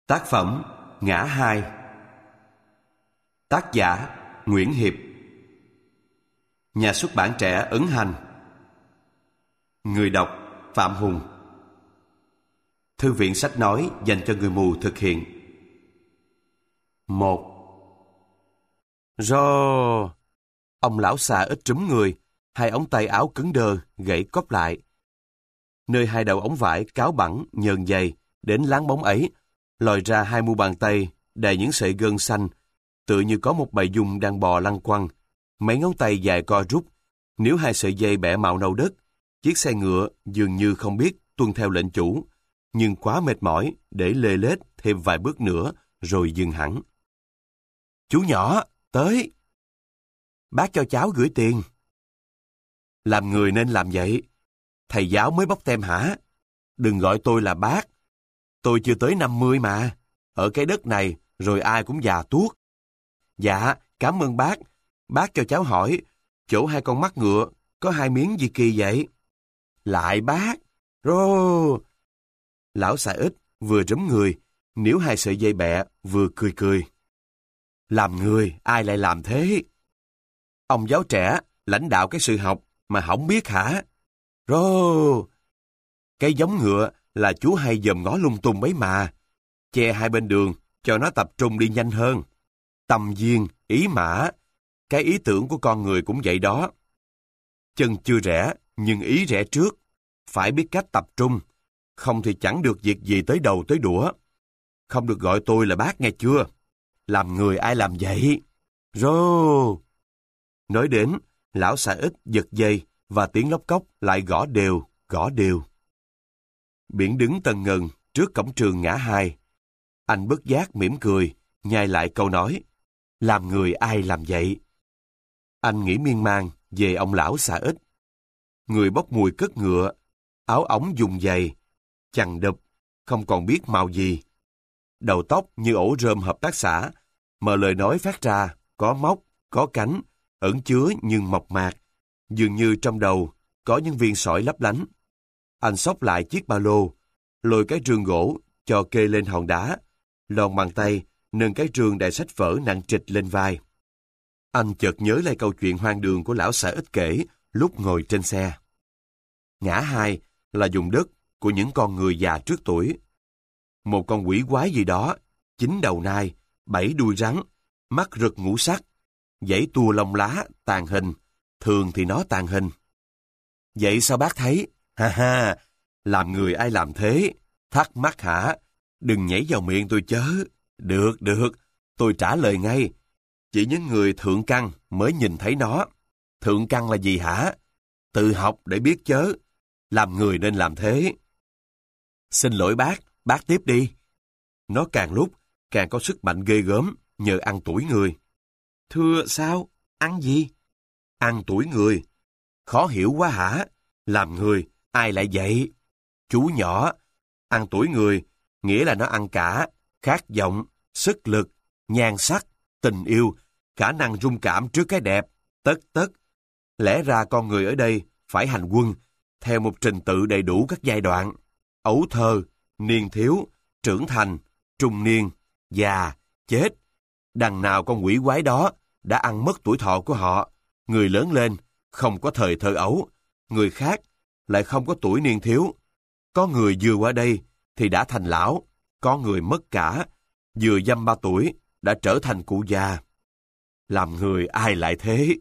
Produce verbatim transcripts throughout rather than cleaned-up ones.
Tác phẩm Ngã Hai. Tác giả Nguyễn Hiệp. Nhà xuất bản Trẻ Ấn Hành. Người đọc Phạm Hùng. Thư viện sách nói dành cho người mù thực hiện. Một. Rô. Ông lão xà ít trúm người, hai ống tay áo cứng đơ, gãy cóp lại. Nơi hai đầu ống vải cáo bẳng, nhờn dày, đến láng bóng ấy, lòi ra hai mu bàn tay, đầy những sợi gân xanh, tựa như có một bầy dung đang bò lăn quăng. Mấy ngón tay dài co rút, níu hai sợi dây bẻ màu nâu đất. Chiếc xe ngựa dường như không biết tuân theo lệnh chủ, nhưng quá mệt mỏi để lê lết thêm vài bước nữa rồi dừng hẳn. Chú nhỏ, tới! Bác cho cháu gửi tiền. Làm người nên làm vậy. Thầy giáo mới bóc tem hả? Đừng gọi tôi là bác. Tôi chưa tới năm mươi mà. Ở cái đất này rồi ai cũng già tuốt. Dạ, cảm ơn bác. Bác cho cháu hỏi, chỗ hai con mắt ngựa có hai miếng gì kỳ vậy? Lại bác. Rô. Lão xà ít vừa rúm người, níu hai sợi dây bẹ, vừa cười cười. Làm người, ai lại làm thế? Ông giáo trẻ, lãnh đạo cái sự học mà không biết hả? Rô. Cái giống ngựa là chú hay dòm ngó lung tung mấy mà. Che hai bên đường cho nó tập trung đi nhanh hơn. Tâm duyên, ý mã. Cái ý tưởng của con người cũng vậy đó. Chân chưa rẽ, nhưng ý rẽ trước. Phải biết cách tập trung. Không thì chẳng được việc gì tới đầu tới đũa. Không được gọi tôi là bác nghe chưa? Làm người ai làm vậy? Rô. Nói đến, lão xà ít giật dây và tiếng lóc cóc lại gõ đều, gõ đều. Biển đứng tần ngần trước cổng trường Ngã Hai. Anh bất giác mỉm cười, nhai lại câu nói. Làm người ai làm vậy? Anh nghĩ miên man về ông lão xà ít. Người bốc mùi cất ngựa, áo ống dùng dày, chằng đập, không còn biết màu gì. Đầu tóc như ổ rơm hợp tác xã, mà lời nói phát ra, có móc, có cánh, ẩn chứa nhưng mộc mạc, dường như trong đầu có những viên sỏi lấp lánh. Anh xốc lại chiếc ba lô, lôi cái rương gỗ cho kê lên hòn đá, lòn bàn tay nâng cái rương đầy sách vở nặng trịch lên vai. Anh chợt nhớ lại câu chuyện hoang đường của lão xà ít kể lúc ngồi trên xe. Ngã Hai là vùng đất của những con người già trước tuổi. Một con quỷ quái gì đó, chín đầu nai, bảy đuôi rắn, mắt rực ngũ sắc, dãy tua lông lá, tàn hình, thường thì nó tàn hình. Vậy sao bác thấy? Ha ha, làm người ai làm thế? Thắc mắc hả? Đừng nhảy vào miệng tôi chớ. Được, được, tôi trả lời ngay. Chỉ những người thượng căn mới nhìn thấy nó. Thượng căn là gì hả? Tự học để biết chớ. Làm người nên làm thế. Xin lỗi bác, bác tiếp đi. Nó càng lúc càng có sức mạnh ghê gớm nhờ ăn tuổi người. Thưa sao? Ăn gì? Ăn tuổi người. Khó hiểu quá hả? Làm người, ai lại vậy? Chú nhỏ, ăn tuổi người, nghĩa là nó ăn cả khát vọng, sức lực, nhan sắc, tình yêu, khả năng rung cảm trước cái đẹp, tất tất. Lẽ ra con người ở đây phải hành quân, theo một trình tự đầy đủ các giai đoạn. Ấu thơ, niên thiếu, trưởng thành, trung niên, già, chết. Đằng nào con quỷ quái đó đã ăn mất tuổi thọ của họ. Người lớn lên, không có thời thơ ấu. Người khác lại không có tuổi niên thiếu. Có người vừa qua đây thì đã thành lão. Có người mất cả, vừa dăm ba tuổi đã trở thành cụ già. Làm người ai lại thế?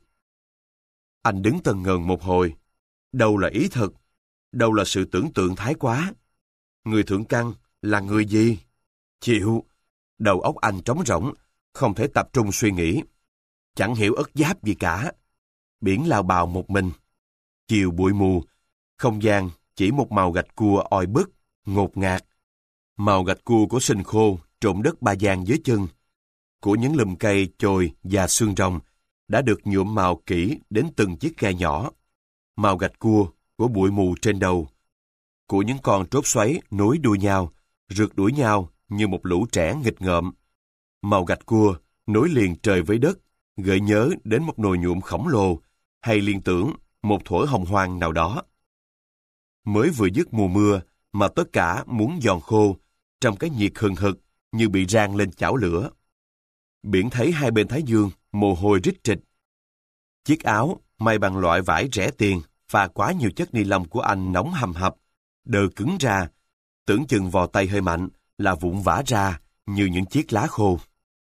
Anh đứng tần ngần một hồi. Đâu là ý thực, đâu là sự tưởng tượng thái quá. Người thượng căn là người gì? Chịu, đầu óc anh trống rỗng, không thể tập trung suy nghĩ. Chẳng hiểu ất giáp gì cả. Biển lao bào một mình. Chiều bụi mù, không gian chỉ một màu gạch cua oi bức, ngột ngạt. Màu gạch cua của sình khô trộn đất Ba Giang dưới chân, của những lùm cây chồi và xương rồng đã được nhuộm màu kỹ đến từng chiếc gai nhỏ. Màu gạch cua của bụi mù trên đầu, của những con trốt xoáy nối đuôi nhau, rượt đuổi nhau như một lũ trẻ nghịch ngợm. Màu gạch cua nối liền trời với đất, gợi nhớ đến một nồi nhuộm khổng lồ, hay liên tưởng một thuở hồng hoang nào đó. Mới vừa dứt mùa mưa mà tất cả muốn giòn khô trong cái nhiệt hừng hực như bị rang lên chảo lửa. Biển thấy hai bên thái dương, mồ hôi rít trịch. Chiếc áo, may bằng loại vải rẻ tiền, pha quá nhiều chất ni lông của anh nóng hầm hập, đờ cứng ra, tưởng chừng vò tay hơi mạnh là vụn vã ra như những chiếc lá khô.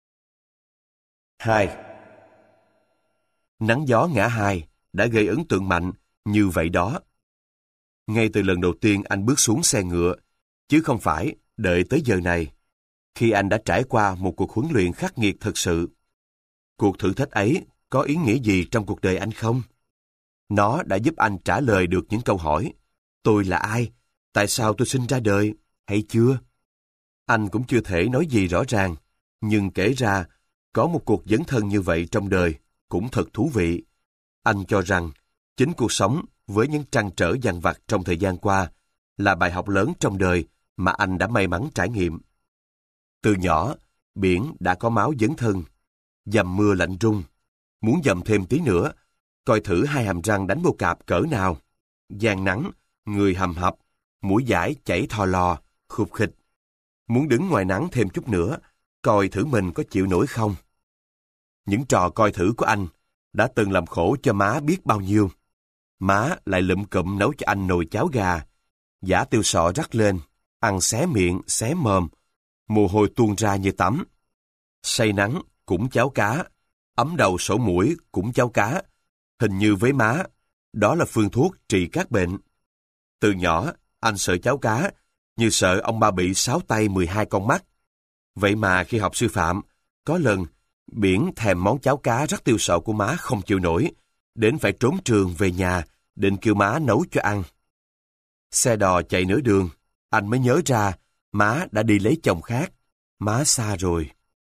Hai. Nắng gió ngã hai đã gây ấn tượng mạnh như vậy đó. Ngay từ lần đầu tiên anh bước xuống xe ngựa, chứ không phải đợi tới giờ này, khi anh đã trải qua một cuộc huấn luyện khắc nghiệt thật sự. Cuộc thử thách ấy có ý nghĩa gì trong cuộc đời anh không? Nó đã giúp anh trả lời được những câu hỏi: tôi là ai? Tại sao tôi sinh ra đời? Hay chưa? Anh cũng chưa thể nói gì rõ ràng, nhưng kể ra, có một cuộc dấn thân như vậy trong đời cũng thật thú vị. Anh cho rằng, chính cuộc sống với những trăn trở dằn vặt trong thời gian qua là bài học lớn trong đời mà anh đã may mắn trải nghiệm. Từ nhỏ, Biển đã có máu dấn thân. Dầm mưa lạnh rung, muốn dầm thêm tí nữa, coi thử hai hàm răng đánh bô cạp cỡ nào. Gian nắng, người hầm hập, mũi dãi chảy thò lò, khục khịch. Muốn đứng ngoài nắng thêm chút nữa, coi thử mình có chịu nổi không. Những trò coi thử của anh đã từng làm khổ cho má biết bao nhiêu. Má lại lụm cụm nấu cho anh nồi cháo gà, giả tiêu sọ rắc lên, ăn xé miệng, xé mồm, mồ hôi tuôn ra như tắm. Say nắng cũng cháo cá, ấm đầu sổ mũi cũng cháo cá. Hình như với má, đó là phương thuốc trị các bệnh. Từ nhỏ, anh sợ cháo cá, như sợ ông ba bị sáu tay mười hai con mắt. Vậy mà khi học sư phạm, có lần, Biển thèm món cháo cá rắc tiêu sọ của má không chịu nổi, đến phải trốn trường về nhà, định kêu má nấu cho ăn. Xe đò chạy nửa đường, anh mới nhớ ra má đã đi lấy chồng khác, má xa rồi.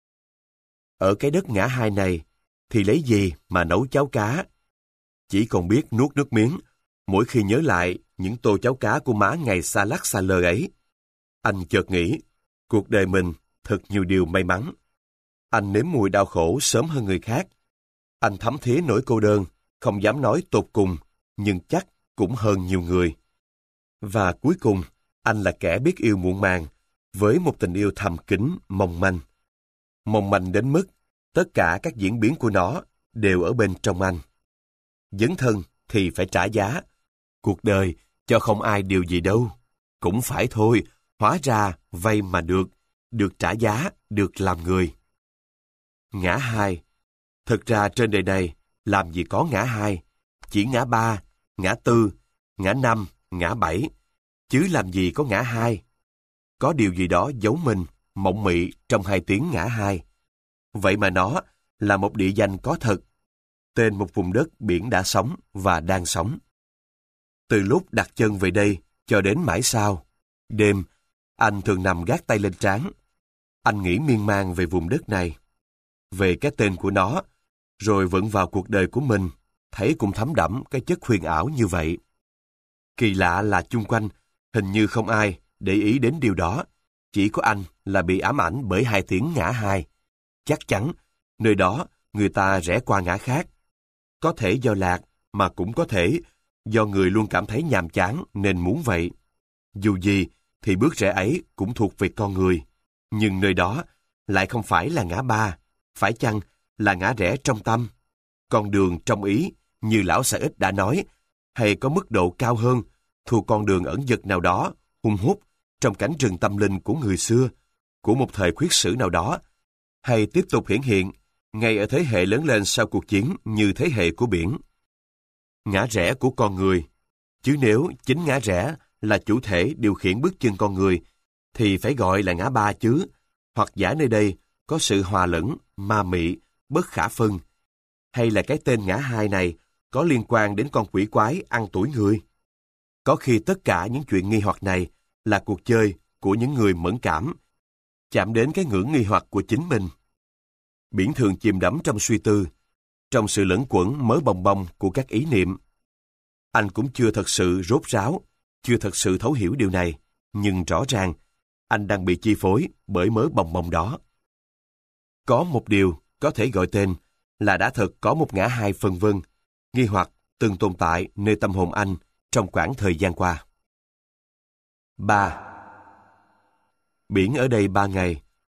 Ở cái đất ngã hai này, thì lấy gì mà nấu cháo cá? Chỉ còn biết nuốt nước miếng, mỗi khi nhớ lại những tô cháo cá của má ngày xa lắc xa lơ ấy. Anh chợt nghĩ, cuộc đời mình thật nhiều điều may mắn. Anh nếm mùi đau khổ sớm hơn người khác. Anh thấm thía nỗi cô đơn, không dám nói tột cùng, nhưng chắc cũng hơn nhiều người. Và cuối cùng, anh là kẻ biết yêu muộn màng, với một tình yêu thầm kín, mong manh. Mong manh đến mức, tất cả các diễn biến của nó đều ở bên trong anh. Dấn thân thì phải trả giá. Cuộc đời cho không ai điều gì đâu. Cũng phải thôi, hóa ra vay mà được, được trả giá, được làm người. Ngã hai. Thực ra trên đời này, làm gì có ngã hai, chỉ ngã ba, ngã tư, ngã năm, ngã bảy, chứ làm gì có ngã hai. Có điều gì đó giấu mình, mộng mị trong hai tiếng ngã hai. Vậy mà nó là một địa danh có thật, tên một vùng đất Biển đã sống và đang sống. Từ lúc đặt chân về đây cho đến mãi sau, đêm, anh thường nằm gác tay lên trán. Anh nghĩ miên man về vùng đất này, về cái tên của nó, rồi vẫn vào cuộc đời của mình, thấy cũng thấm đẫm cái chất huyền ảo như vậy. Kỳ lạ là chung quanh, hình như không ai để ý đến điều đó, chỉ có anh là bị ám ảnh bởi hai tiếng ngã hai. Chắc chắn, nơi đó người ta rẽ qua ngã khác. Có thể do lạc, mà cũng có thể do người luôn cảm thấy nhàm chán nên muốn vậy. Dù gì, thì bước rẽ ấy cũng thuộc về con người. Nhưng nơi đó lại không phải là ngã ba, phải chăng là ngã rẽ trong tâm? Con đường trong ý, như lão Sa Ích đã nói, hay có mức độ cao hơn, thuộc con đường ẩn dật nào đó, hung hút, trong cánh rừng tâm linh của người xưa, của một thời khuyết sử nào đó, hay tiếp tục hiển hiện, ngay ở thế hệ lớn lên sau cuộc chiến như thế hệ của Biển. Ngã rẽ của con người, chứ nếu chính ngã rẽ là chủ thể điều khiển bước chân con người, thì phải gọi là ngã ba chứ, hoặc giả nơi đây có sự hòa lẫn, ma mị, bất khả phân, hay là cái tên ngã hai này có liên quan đến con quỷ quái ăn tuổi người. Có khi tất cả những chuyện nghi hoặc này là cuộc chơi của những người mẫn cảm, chạm đến cái ngưỡng nghi hoặc của chính mình. Biển thường chìm đắm trong suy tư, trong sự lẫn quẩn mớ bồng bông của các ý niệm. Anh cũng chưa thật sự rốt ráo, chưa thật sự thấu hiểu điều này, nhưng rõ ràng, anh đang bị chi phối bởi mớ bồng bông đó. Có một điều có thể gọi tên là đã thật có một ngã hai phân vân, nghi hoặc từng tồn tại nơi tâm hồn anh trong quãng thời gian qua. Ba. Biển ở đây ba ngày,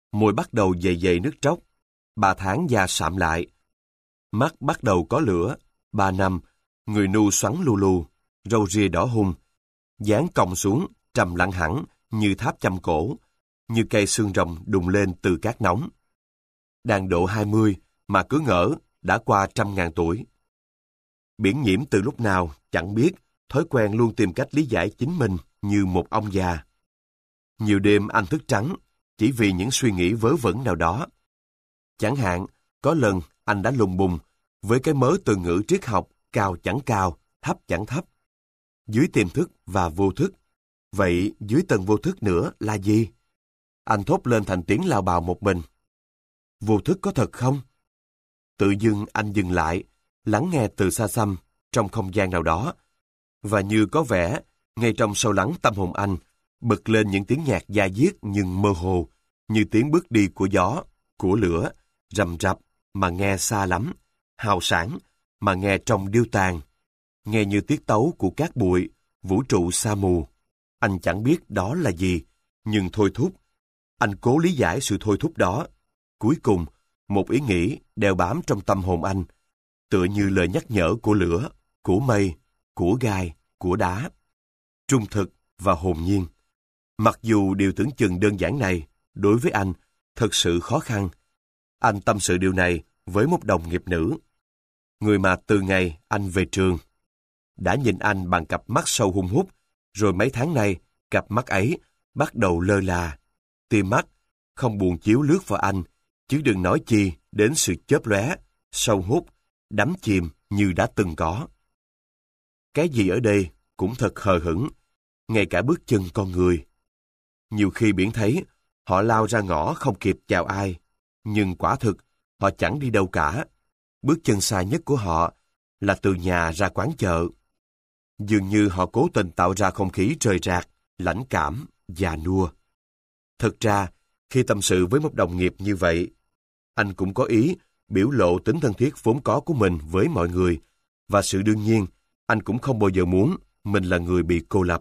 Môi bắt đầu dày dày nước tróc, ba tháng da sạm lại. Mắt bắt đầu có lửa, ba năm, người nu xoắn lu lu, râu ria đỏ hung, dáng cong xuống, trầm lặng hẳn như tháp châm cổ, như cây xương rồng đùng lên từ cát nóng. Đang độ hai mươi mà cứ ngỡ đã qua trăm ngàn tuổi. Biển Nhiễm từ lúc nào chẳng biết, thói quen luôn tìm cách lý giải chính mình như một ông già. Nhiều đêm anh thức trắng, chỉ vì những suy nghĩ vớ vẩn nào đó. Chẳng hạn, có lần anh đã lùng bùng với cái mớ từ ngữ triết học cao chẳng cao, thấp chẳng thấp. Dưới tiềm thức và vô thức. Vậy dưới tầng vô thức nữa là gì? Anh thốt lên thành tiếng lao bào một mình. Vô thức có thật không? Tự dưng anh dừng lại, lắng nghe từ xa xăm, trong không gian nào đó. Và như có vẻ, ngay trong sâu lắng tâm hồn anh, bật lên những tiếng nhạc da diết nhưng mơ hồ, như tiếng bước đi của gió, của lửa, rầm rập mà nghe xa lắm, hào sảng mà nghe trong điêu tàn, nghe như tiết tấu của cát bụi, vũ trụ sa mù. Anh chẳng biết đó là gì, nhưng thôi thúc. Anh cố lý giải sự thôi thúc đó. Cuối cùng, một ý nghĩ đeo bám trong tâm hồn anh, tựa như lời nhắc nhở của lửa, của mây, của gai, của đá. Trung thực và hồn nhiên. Mặc dù điều tưởng chừng đơn giản này, đối với anh, thật sự khó khăn. Anh tâm sự điều này với một đồng nghiệp nữ. Người mà từ ngày anh về trường, đã nhìn anh bằng cặp mắt sâu hun hút, rồi mấy tháng nay, cặp mắt ấy bắt đầu lơ là. Tia mắt không buồn chiếu lướt vào anh, chứ đừng nói chi đến sự chớp lóe, sâu hút, đắm chìm như đã từng có. Cái gì ở đây cũng thật hờ hững, ngay cả bước chân con người. Nhiều khi biển thấy, họ lao ra ngõ không kịp chào ai, nhưng quả thực, họ chẳng đi đâu cả. Bước chân xa nhất của họ là từ nhà ra quán chợ. Dường như họ cố tình tạo ra không khí rời rạc, lãnh cảm, già nua. Thực ra, khi tâm sự với một đồng nghiệp như vậy, anh cũng có ý biểu lộ tính thân thiết vốn có của mình với mọi người, và sự đương nhiên, anh cũng không bao giờ muốn mình là người bị cô lập.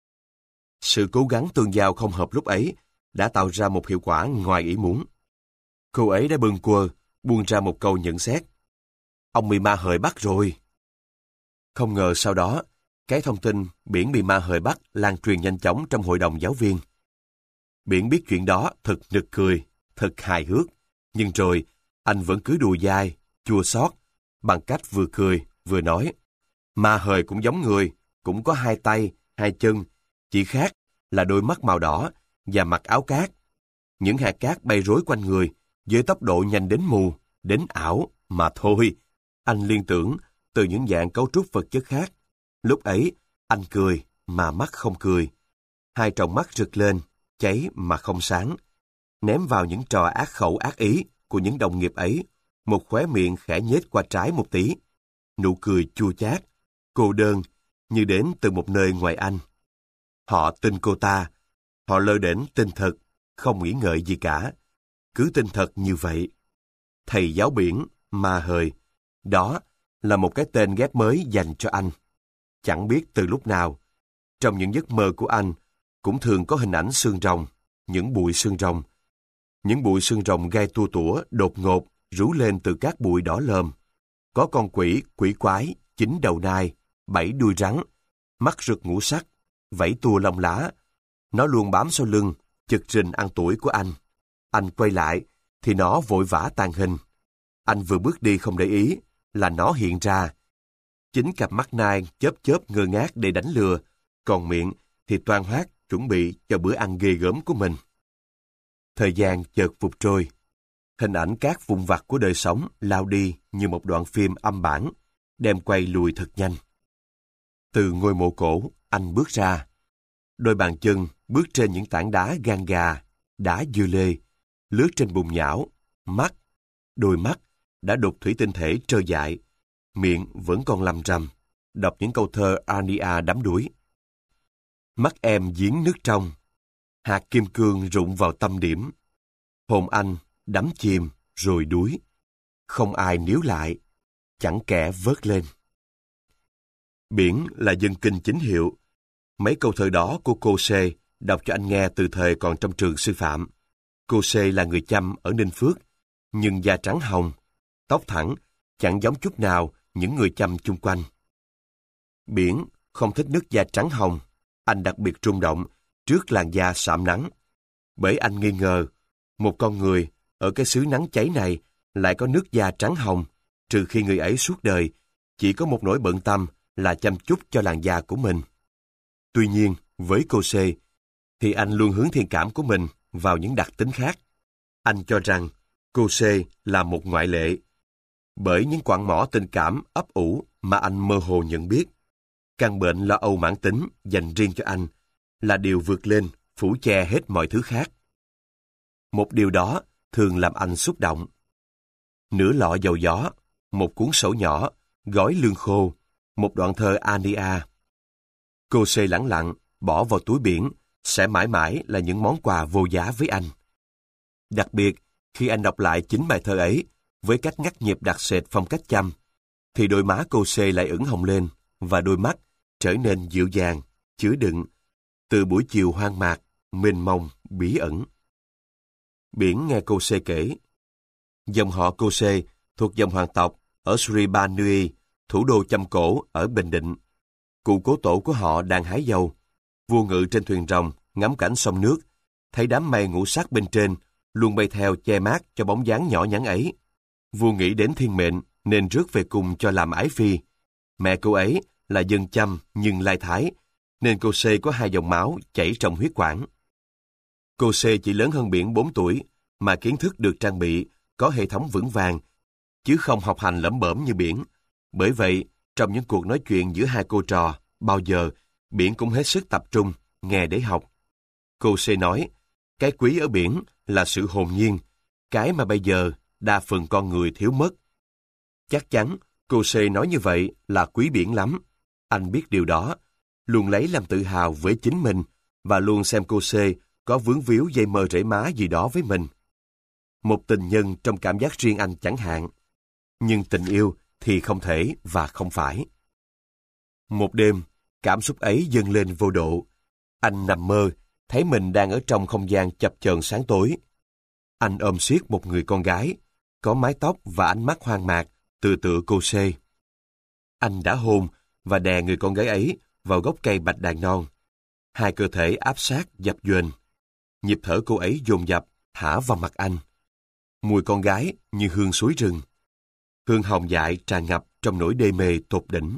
Sự cố gắng tương giao không hợp lúc ấy đã tạo ra một hiệu quả ngoài ý muốn. Cô ấy đã bâng quơ, buông ra một câu nhận xét. Ông bị ma hời bắt rồi. Không ngờ sau đó, cái thông tin Biển bị ma hời bắt lan truyền nhanh chóng trong hội đồng giáo viên. Biển biết chuyện đó thật nực cười, thật hài hước, nhưng rồi anh vẫn cứ đùa dai, chua xót bằng cách vừa cười vừa nói. Ma hời cũng giống người, cũng có hai tay, hai chân, chỉ khác là đôi mắt màu đỏ và mặc áo cát. Những hạt cát bay rối quanh người với tốc độ nhanh đến mù, đến ảo mà thôi. Anh liên tưởng từ những dạng cấu trúc vật chất khác. Lúc ấy, anh cười mà mắt không cười. Hai tròng mắt rực lên, cháy mà không sáng. Ném vào những trò ác khẩu ác ý của những đồng nghiệp ấy, một khóe miệng khẽ nhếch qua trái một tí. Nụ cười chua chát, cô đơn, như đến từ một nơi ngoài Anh. Họ tin cô ta, họ lơ đễnh tin thật, không nghĩ ngợi gì cả. Cứ tin thật như vậy. Thầy giáo Biển, ma hời, đó là một cái tên ghép mới dành cho anh. Chẳng biết từ lúc nào, trong những giấc mơ của anh, cũng thường có hình ảnh xương rồng, những bụi xương rồng. Những bụi xương rồng gai tua tủa đột ngột rú lên từ các bụi đỏ lờm. Có con quỷ, quỷ quái, chín đầu nai, bảy đuôi rắn, mắt rực ngũ sắc, vẫy tua lông lá. Nó luôn bám sau lưng, chực rình ăn tuổi của anh. Anh quay lại, thì nó vội vã tàn hình. Anh vừa bước đi không để ý, là nó hiện ra. Chính cặp mắt nai chớp chớp ngơ ngác để đánh lừa, còn miệng thì toan hoác chuẩn bị cho bữa ăn ghê gớm của mình. Thời gian chợt vụt trôi. Hình ảnh các vụn vặt của đời sống lao đi như một đoạn phim âm bản, đem quay lùi thật nhanh. Từ ngôi mộ cổ, anh bước ra. Đôi bàn chân bước trên những tảng đá gan gà, đá dưa lê, lướt trên bùn nhão, mắt, đôi mắt đã đục thủy tinh thể trơ dại, miệng vẫn còn lầm rầm, đọc những câu thơ Arnia đắm đuối. Mắt em giếng nước trong, hạt kim cương rụng vào tâm điểm. Hồn anh đắm chìm rồi đuối, không ai níu lại, chẳng kẻ vớt lên. Biển là dân kinh chính hiệu. Mấy câu thơ đó của cô C đọc cho anh nghe từ thời còn trong trường sư phạm. Cô C là người Chăm ở Ninh Phước, nhưng da trắng hồng, tóc thẳng, chẳng giống chút nào những người Chăm chung quanh. Biển không thích nước da trắng hồng, anh đặc biệt rung động trước làn da sạm nắng. Bởi anh nghi ngờ, một con người ở cái xứ nắng cháy này lại có nước da trắng hồng, trừ khi người ấy suốt đời chỉ có một nỗi bận tâm là chăm chút cho làn da của mình. Tuy nhiên, với cô C, thì anh luôn hướng thiện cảm của mình vào những đặc tính khác. Anh cho rằng cô C là một ngoại lệ. Bởi những quặng mỏ tình cảm ấp ủ mà anh mơ hồ nhận biết, căn bệnh lo âu mãn tính dành riêng cho anh là điều vượt lên, phủ che hết mọi thứ khác. Một điều đó thường làm anh xúc động. Nửa lọ dầu gió, một cuốn sổ nhỏ, gói lương khô, một đoạn thơ Ania. Cô C lẳng lặng, bỏ vào túi biển, sẽ mãi mãi là những món quà vô giá với anh. Đặc biệt, khi anh đọc lại chính bài thơ ấy, với cách ngắt nhịp đặc sệt phong cách Chăm, thì đôi má cô C lại ửng hồng lên, và đôi mắt trở nên dịu dàng, chứa đựng, từ buổi chiều hoang mạc, mênh mông, bí ẩn. Biển nghe cô C kể. Dòng họ cô C thuộc dòng hoàng tộc ở Sri Banui, thủ đô Chăm cổ ở Bình Định. Cụ cố tổ của họ đang hái dâu. Vua ngự trên thuyền rồng, ngắm cảnh sông nước, thấy đám mây ngũ sắc bên trên, luôn bay theo che mát cho bóng dáng nhỏ nhắn ấy. Vua nghĩ đến thiên mệnh, nên rước về cùng cho làm ái phi. Mẹ cô ấy là dân Chăm nhưng lai thái, nên cô C có hai dòng máu chảy trong huyết quản. Cô C chỉ lớn hơn Biển bốn tuổi, mà kiến thức được trang bị, có hệ thống vững vàng, chứ không học hành lẩm bẩm như Biển. Bởi vậy, trong những cuộc nói chuyện giữa hai cô trò, bao giờ Biển cũng hết sức tập trung, nghe để học. Cô C nói, cái quý ở Biển là sự hồn nhiên, cái mà bây giờ đa phần con người thiếu mất. Chắc chắn, cô C nói như vậy là quý Biển lắm. Anh biết điều đó, luôn lấy làm tự hào với chính mình, và luôn xem cô C có vướng víu dây mơ rễ má gì đó với mình. Một tình nhân trong cảm giác riêng anh chẳng hạn. Nhưng tình yêu thì không thể và không phải. Một đêm, cảm xúc ấy dâng lên vô độ. Anh nằm mơ, thấy mình đang ở trong không gian chập chờn sáng tối. Anh ôm siết một người con gái, có mái tóc và ánh mắt hoang mạc, tựa tựa cô C. Anh đã hôn và đè người con gái ấy vào gốc cây bạch đàn non. Hai cơ thể áp sát dập dềnh. Nhịp thở cô ấy dồn dập, thả vào mặt anh. Mùi con gái như hương suối rừng. Hương hồng dại tràn ngập trong nỗi đê mê tột đỉnh.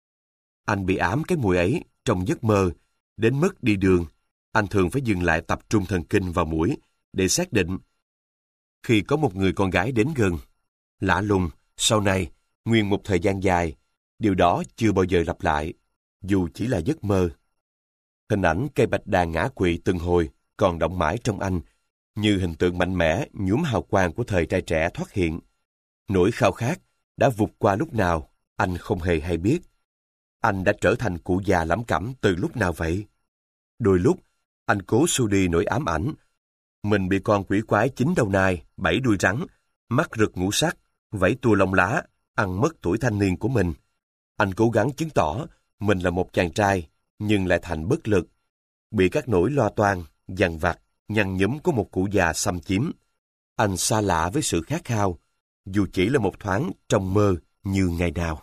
Anh bị ám cái mùi ấy trong giấc mơ, đến mức đi đường, anh thường phải dừng lại tập trung thần kinh vào mũi để xác định. Khi có một người con gái đến gần, lạ lùng, sau này, nguyên một thời gian dài, điều đó chưa bao giờ lặp lại, dù chỉ là giấc mơ. Hình ảnh cây bạch đàn ngã quỵ từng hồi còn động mãi trong anh, như hình tượng mạnh mẽ nhuốm hào quang của thời trai trẻ thoát hiện. Nỗi khao khát đã vụt qua lúc nào, anh không hề hay biết. Anh đã trở thành cụ già lẩm cẩm từ lúc nào vậy? Đôi lúc, anh cố xua đi nỗi ám ảnh. Mình bị con quỷ quái chín đầu nai, bảy đuôi rắn, mắt rực ngũ sắc, vẫy tua lông lá, ăn mất tuổi thanh niên của mình. Anh cố gắng chứng tỏ mình là một chàng trai, nhưng lại thành bất lực. Bị các nỗi lo toan, dằn vặt, nhăn nhúm của một cụ già xâm chiếm. Anh xa lạ với sự khát khao, dù chỉ là một thoáng trong mơ như ngày nào.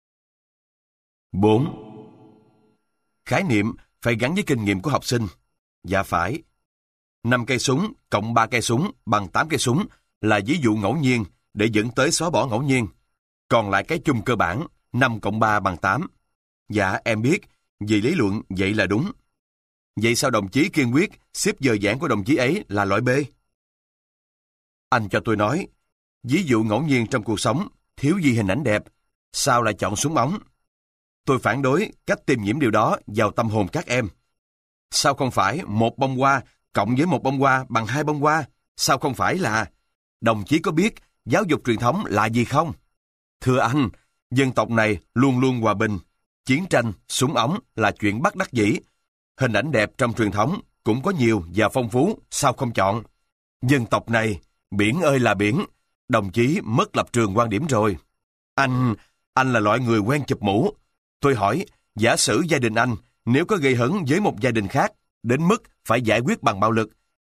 bốn. Khái niệm phải gắn với kinh nghiệm của học sinh. Dạ phải. năm cây súng cộng ba cây súng bằng tám cây súng là ví dụ ngẫu nhiên để dẫn tới xóa bỏ ngẫu nhiên. Còn lại cái chung cơ bản, năm cộng ba bằng tám. Dạ em biết, vì lý luận vậy là đúng. Vậy sao đồng chí kiên quyết xếp giờ giảng của đồng chí ấy là loại B? Anh cho tôi nói, ví dụ ngẫu nhiên trong cuộc sống, thiếu gì hình ảnh đẹp, sao lại chọn súng ống? Tôi phản đối cách tiêm nhiễm điều đó vào tâm hồn các em. Sao không phải một bông hoa cộng với một bông hoa bằng hai bông hoa? Sao không phải là... Đồng chí có biết giáo dục truyền thống là gì không? Thưa anh, dân tộc này luôn luôn hòa bình. Chiến tranh, súng ống là chuyện bất đắc dĩ. Hình ảnh đẹp trong truyền thống cũng có nhiều và phong phú, sao không chọn? Dân tộc này, biển ơi là biển, đồng chí mất lập trường quan điểm rồi. Anh, anh là loại người quen chụp mũ. Tôi hỏi, giả sử gia đình anh nếu có gây hấn với một gia đình khác, đến mức phải giải quyết bằng bạo lực,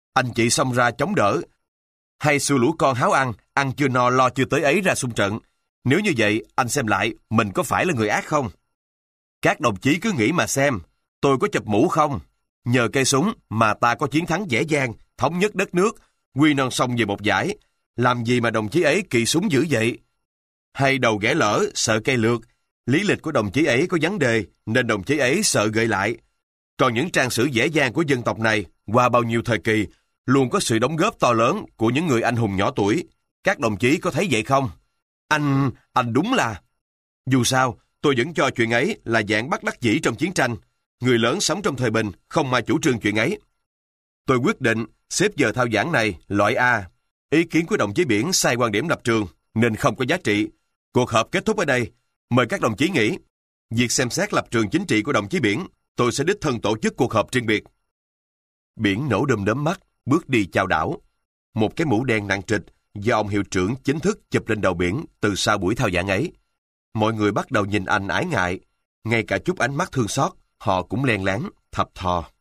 Anh chị xông ra chống đỡ, hay xua lũ con háo ăn, ăn chưa no lo chưa tới ấy ra xung trận. Nếu như vậy, anh xem lại, mình có phải là người ác không? Các đồng chí cứ nghĩ mà xem, tôi có chụp mũ không? Nhờ cây súng mà ta có chiến thắng dễ dàng, thống nhất đất nước, quy non sông về một giải. Làm gì mà đồng chí ấy kỵ súng dữ vậy? Hay đầu ghẻ lỡ, sợ cây lược, lý lịch của đồng chí ấy có vấn đề, nên đồng chí ấy sợ gợi lại. Còn những trang sử dễ dàng của dân tộc này, qua bao nhiêu thời kỳ, luôn có sự đóng góp to lớn của những người anh hùng nhỏ tuổi. Các đồng chí có thấy vậy không? Anh, anh đúng là... Dù sao, tôi vẫn cho chuyện ấy là dạng bắt đắc dĩ trong chiến tranh. Người lớn sống trong thời bình, không ai chủ trương chuyện ấy. Tôi quyết định xếp giờ thao giảng này loại A. Ý kiến của đồng chí Biển sai quan điểm lập trường, nên không có giá trị. Cuộc họp kết thúc ở đây. Mời các đồng chí nghỉ. Việc xem xét lập trường chính trị của đồng chí Biển, tôi sẽ đích thân tổ chức cuộc họp riêng biệt. Biển nổ đom đóm mắt, bước đi chào đảo. Một cái mũ đen nặng trịch do ông hiệu trưởng chính thức chụp lên đầu Biển từ sau buổi thao giảng ấy. Mọi người bắt đầu nhìn anh ái ngại. Ngay cả chút ánh mắt thương xót, họ cũng len lén, thập thò.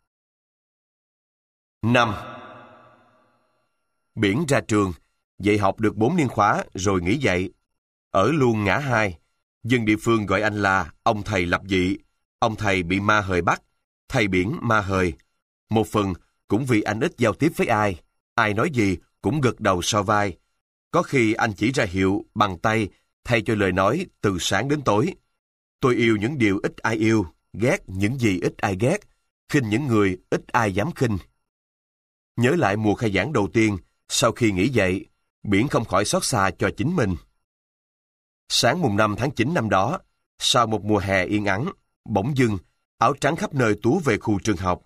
năm. Biển ra trường, dạy học được bốn niên khóa rồi nghỉ dạy. Ở luôn ngã hai, dân địa phương gọi anh là ông thầy lập dị. Ông thầy bị ma hời bắt, thầy Biển ma hời. Một phần cũng vì anh ít giao tiếp với ai, ai nói gì cũng gật đầu so vai. Có khi anh chỉ ra hiệu bằng tay thay cho lời nói từ sáng đến tối. Tôi yêu những điều ít ai yêu, ghét những gì ít ai ghét, khinh những người ít ai dám khinh. Nhớ lại mùa khai giảng đầu tiên, sau khi nghỉ dạy, Biển không khỏi xót xa cho chính mình. Sáng mùng năm tháng chín năm đó, sau một mùa hè yên ắng, bỗng dưng, áo trắng khắp nơi túa về khu trường học.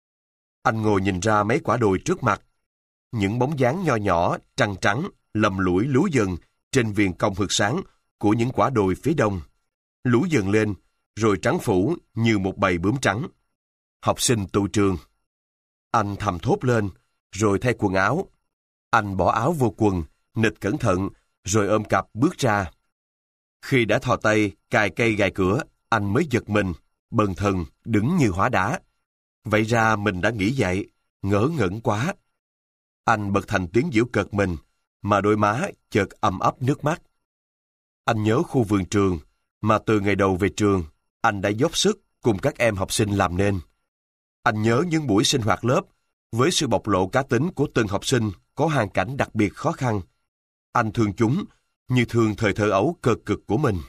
Anh ngồi nhìn ra mấy quả đồi trước mặt. Những bóng dáng nho nhỏ, trăng trắng, lầm lũi lú dần trên viền cong hực sáng của những quả đồi phía đông. Lú dần lên, rồi trắng phủ như một bầy bướm trắng. Học sinh tụ trường. Anh thầm thốt lên, rồi thay quần áo. Anh bỏ áo vô quần, nịt cẩn thận, rồi ôm cặp bước ra. Khi đã thò tay, cài cây gài cửa, anh mới giật mình, bần thần, đứng như hóa đá. Vậy ra mình đã nghỉ dậy, ngớ ngẩn quá. Anh bật thành tiếng giễu cợt mình, mà đôi má chợt ầm ấp nước mắt. Anh nhớ khu vườn trường, mà từ ngày đầu về trường, anh đã dốc sức cùng các em học sinh làm nên. Anh nhớ những buổi sinh hoạt lớp, với sự bộc lộ cá tính của từng học sinh có hoàn cảnh đặc biệt khó khăn. Anh thương chúng, như thương thời thơ ấu cơ cực của mình.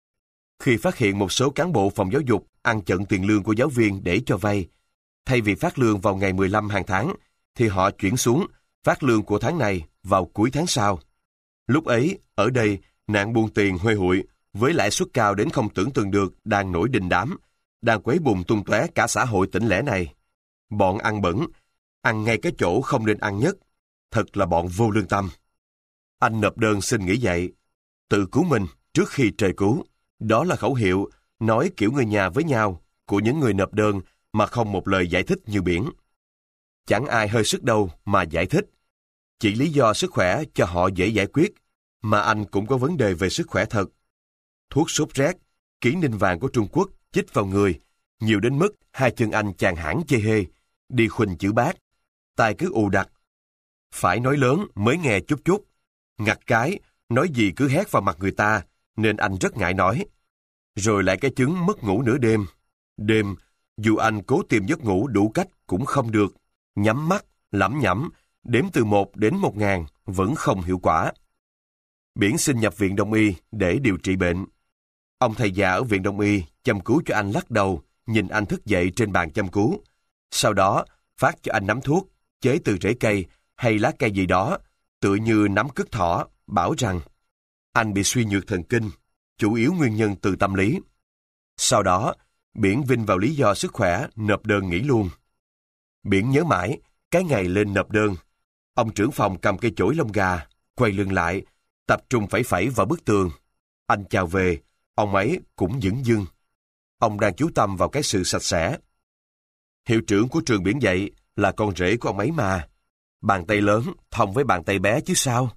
Khi phát hiện một số cán bộ phòng giáo dục ăn chặn tiền lương của giáo viên để cho vay, thay vì phát lương vào ngày mười lăm hàng tháng, thì họ chuyển xuống phát lương của tháng này vào cuối tháng sau. Lúc ấy, ở đây, nạn buôn tiền huê hụi với lãi suất cao đến không tưởng tượng được đang nổi đình đám, đang quấy bùng tung tóe cả xã hội tỉnh lẻ này. Bọn ăn bẩn, ăn ngay cái chỗ không nên ăn nhất, thật là bọn vô lương tâm. Anh nộp đơn xin nghỉ dạy, tự cứu mình trước khi trời cứu. Đó là khẩu hiệu nói kiểu người nhà với nhau của những người nộp đơn mà không một lời giải thích như Biển. Chẳng ai hơi sức đâu mà giải thích. Chỉ lý do sức khỏe cho họ dễ giải quyết, mà anh cũng có vấn đề về sức khỏe thật. Thuốc sốt rét, ký ninh vàng của Trung Quốc chích vào người, nhiều đến mức hai chân anh chàng hãng chê hê, đi khuỳnh chữ bát, tai cứ ù đặc. Phải nói lớn mới nghe chút chút, ngặt cái, nói gì cứ hét vào mặt người ta, nên anh rất ngại nói. Rồi lại cái chứng mất ngủ nửa đêm. Đêm, dù anh cố tìm giấc ngủ đủ cách cũng không được. Nhắm mắt, lẩm nhẩm, đếm từ một đến một ngàn, vẫn không hiệu quả. Biển xin nhập viện Đông y để điều trị bệnh. Ông thầy già ở viện Đông y chăm cứu cho anh lắc đầu, nhìn anh thức dậy trên bàn chăm cứu. Sau đó, phát cho anh nắm thuốc, chế từ rễ cây hay lá cây gì đó, tựa như nắm cứt thỏ, bảo rằng anh bị suy nhược thần kinh, chủ yếu nguyên nhân từ tâm lý. Sau đó, Biển vin vào lý do sức khỏe nộp đơn nghỉ luôn. Biển nhớ mãi, cái ngày lên nộp đơn, ông trưởng phòng cầm cây chổi lông gà, quay lưng lại, tập trung phẩy phẩy vào bức tường. Anh chào về, ông ấy cũng dửng dưng. Ông đang chú tâm vào cái sự sạch sẽ. Hiệu trưởng của trường Biển dạy là con rể của ông ấy mà. Bàn tay lớn thông với bàn tay bé chứ sao.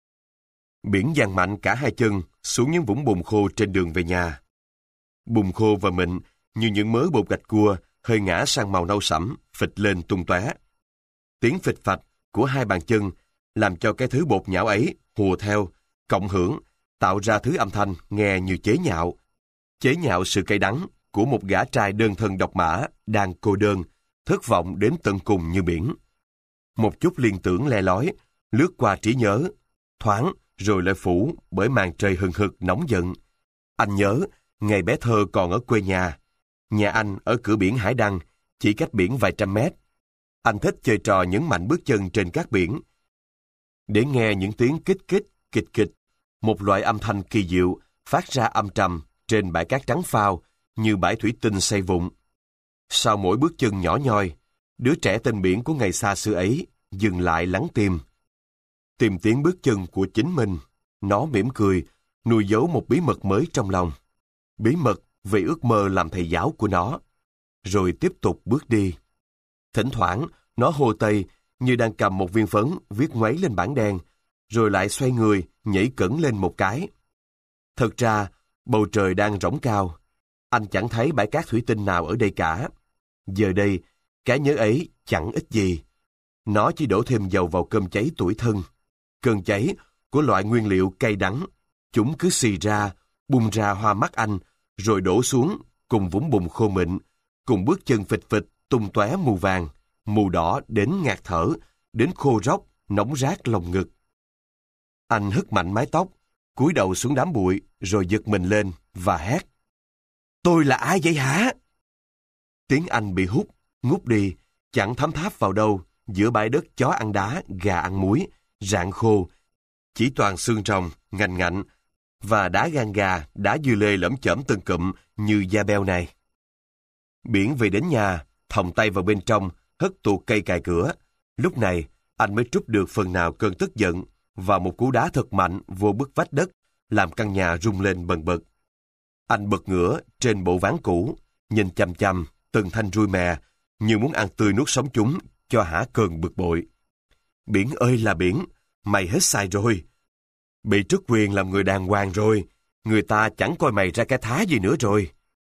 Biển giằng mạnh cả hai chân xuống những vũng bùn khô trên đường về nhà. Bùn khô và mịn như những mớ bột gạch cua hơi ngã sang màu nâu sẫm, phịch lên tung tóe. tiếng phịch phạch của hai bàn chân làm cho cái thứ bột nhão ấy hùa theo, cộng hưởng, tạo ra thứ âm thanh nghe như chế nhạo. Chế nhạo sự cay đắng của một gã trai đơn thân độc mã đang cô đơn, thất vọng đến tận cùng như biển. Một chút liên tưởng le lói, lướt qua trí nhớ, thoáng rồi lại phủ bởi màn trời hừng hực nóng giận. Anh nhớ, ngày bé thơ còn ở quê nhà. Nhà anh ở cửa biển Hải Đăng, chỉ cách biển vài trăm mét. Anh thích chơi trò nhấn mạnh bước chân trên cát biển, để nghe những tiếng kích kích, kịch kịch, một loại âm thanh kỳ diệu phát ra âm trầm trên bãi cát trắng phao như bãi thủy tinh xây vụn. Sau mỗi bước chân nhỏ nhoi, đứa trẻ tên biển của ngày xa xưa ấy dừng lại lắng tim. Tìm tiếng bước chân của chính mình, nó mỉm cười, nuôi giấu một bí mật mới trong lòng. Bí mật về ước mơ làm thầy giáo của nó. Rồi tiếp tục bước đi. Thỉnh thoảng, nó hô tay như đang cầm một viên phấn viết ngoáy lên bảng đen, rồi lại xoay người, nhảy cẫng lên một cái. Thật ra, bầu trời đang rỗng cao. Anh chẳng thấy bãi cát thủy tinh nào ở đây cả. Giờ đây, cái nhớ ấy chẳng ích gì. Nó chỉ đổ thêm dầu vào cơm cháy tủi thân. Cơn cháy của loại nguyên liệu cay đắng. Chúng cứ xì ra, bung ra hoa mắt anh, rồi đổ xuống, cùng vũng bùn khô mịn, cùng bước chân phịch phịch, tung tóe mù vàng, mù đỏ đến ngạt thở, đến khô róc, nóng rát lòng ngực. Anh hất mạnh mái tóc, cúi đầu xuống đám bụi, rồi giật mình lên và hét: "Tôi là ai vậy hả?" Tiếng anh bị hút, ngút đi, chẳng thấm tháp vào đâu, giữa bãi đất chó ăn đá, gà ăn muối, rạn khô, chỉ toàn xương rồng, ngành ngạnh, và đá gan gà, đá dưa lê lởm chởm từng cụm như da beo này. Biển về đến nhà, thòng tay vào bên trong, hất tuột cây cài cửa. Lúc này, anh mới trút được phần nào cơn tức giận, và một cú đá thật mạnh vô bức vách đất, làm căn nhà rung lên bần bật. Anh bật ngửa trên bộ ván cũ, nhìn chằm chằm từng thanh ruồi mè, như muốn ăn tươi nuốt sống chúng, cho hả cơn bực bội. Biển ơi là biển, mày hết sai rồi. Bị truất quyền làm người đàng hoàng rồi, người ta chẳng coi mày ra cái thá gì nữa rồi.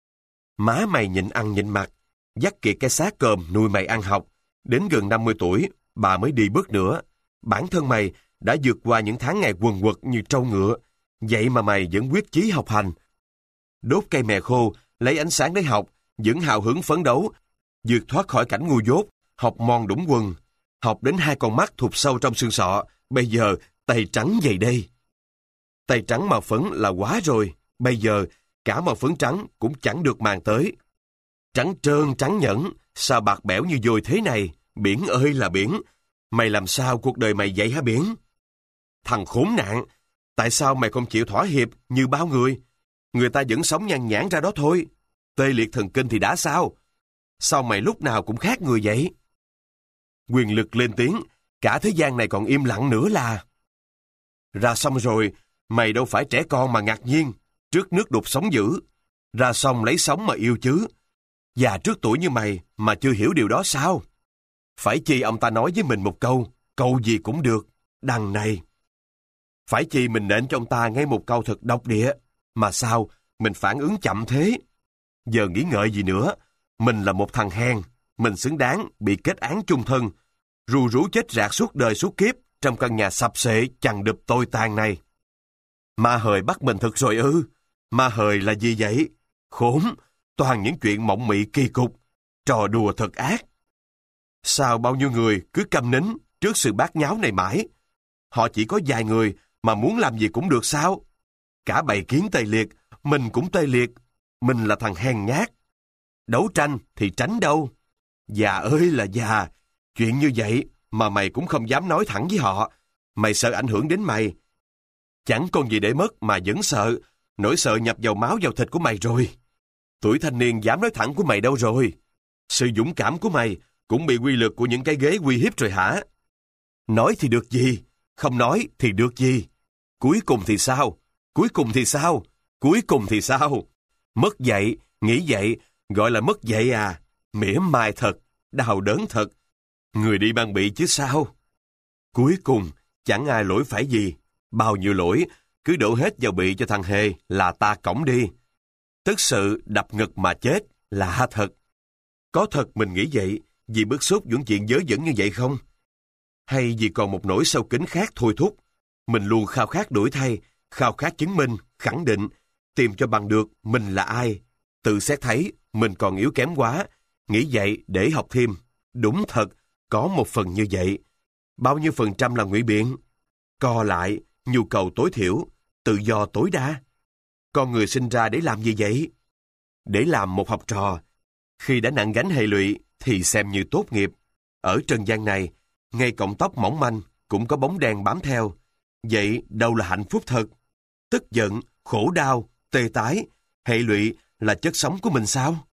Má mày nhịn ăn nhịn mặc, dắt kiệt cái xác cơm nuôi mày ăn học. Đến gần năm mươi tuổi, bà mới đi bước nữa. Bản thân mày đã vượt qua những tháng ngày quần quật như trâu ngựa, vậy mà mày vẫn quyết chí học hành. Đốt cây mè khô, lấy ánh sáng để học, vẫn hào hứng phấn đấu, vượt thoát khỏi cảnh ngu dốt, học mòn đũng quần. Học đến hai con mắt thụt sâu trong xương sọ, bây giờ tay trắng vậy đây. Tay trắng màu phấn là quá rồi, bây giờ cả màu phấn trắng cũng chẳng được màng tới. Trắng trơn trắng nhẫn, sao bạc bẽo như dồi thế này? Biển ơi là biển, mày làm sao cuộc đời mày vậy hả biển? Thằng khốn nạn, tại sao mày không chịu thỏa hiệp như bao người? Người ta vẫn sống nhan nhản ra đó thôi. Tê liệt thần kinh thì đã sao? Sao mày lúc nào cũng khác người vậy? Quyền lực lên tiếng, cả thế gian này còn im lặng nữa là. Ra xong rồi, mày đâu phải trẻ con mà ngạc nhiên, trước nước đục sóng dữ. Ra xong lấy sống mà yêu chứ. Già trước tuổi như mày mà chưa hiểu điều đó sao? Phải chi ông ta nói với mình một câu, câu gì cũng được, đằng này. Phải chi mình nện cho ông ta ngay một câu thật độc địa, mà sao mình phản ứng chậm thế? Giờ nghĩ ngợi gì nữa, mình là một thằng hèn, mình xứng đáng bị kết án chung thân, ru rú chết rạc suốt đời suốt kiếp trong căn nhà sập xệ chằng đụp tồi tàn này. Ma hời bắt mình thật rồi ư? Ma hời là gì vậy? Khốn, toàn những chuyện mộng mị kỳ cục, trò đùa thật ác. Sao bao nhiêu người cứ câm nín trước sự bát nháo này mãi? Họ chỉ có vài người mà muốn làm gì cũng được sao? Cả bầy kiến tê liệt, mình cũng tê liệt, mình là thằng hèn nhát. Đấu tranh thì tránh đâu. Già ơi là già, chuyện như vậy mà mày cũng không dám nói thẳng với họ. Mày sợ ảnh hưởng đến mày. Chẳng còn gì để mất mà vẫn sợ, nỗi sợ nhập vào máu vào thịt của mày rồi. Tuổi thanh niên dám nói thẳng của mày đâu rồi? Sự dũng cảm của mày cũng bị quy lực của những cái ghế uy hiếp rồi hả? Nói thì được gì? Không nói thì được gì? Cuối cùng thì sao? Cuối cùng thì sao? Cuối cùng thì sao? Mất dạy, nghĩ dạy, gọi là mất dạy à? Mỉa mai thật, đau đớn thật. Người đi mang bị chứ sao? Cuối cùng, chẳng ai lỗi phải gì. Bao nhiêu lỗi, cứ đổ hết vào bị cho thằng Hề là ta cõng đi. Tức sự đập ngực mà chết, lạ thật. Có thật mình nghĩ vậy, vì bức xúc những chuyện dớ dẫn như vậy không? hay vì còn một nỗi sâu kín khác thôi thúc, mình luôn khao khát đổi thay, khao khát chứng minh, khẳng định, tìm cho bằng được mình là ai. Tự xét thấy mình còn yếu kém quá, nghĩ vậy để học thêm. Đúng thật, có một phần như vậy. Bao nhiêu phần trăm là ngụy biện? Co lại, nhu cầu tối thiểu, tự do tối đa. Con người sinh ra để làm gì vậy? Để làm một học trò. Khi đã nặng gánh hệ lụy thì xem như tốt nghiệp. Ở trần gian này, ngay cọng tóc mỏng manh cũng có bóng đèn bám theo. Vậy đâu là hạnh phúc thật? Tức giận, khổ đau, tê tái, hệ lụy là chất sống của mình sao?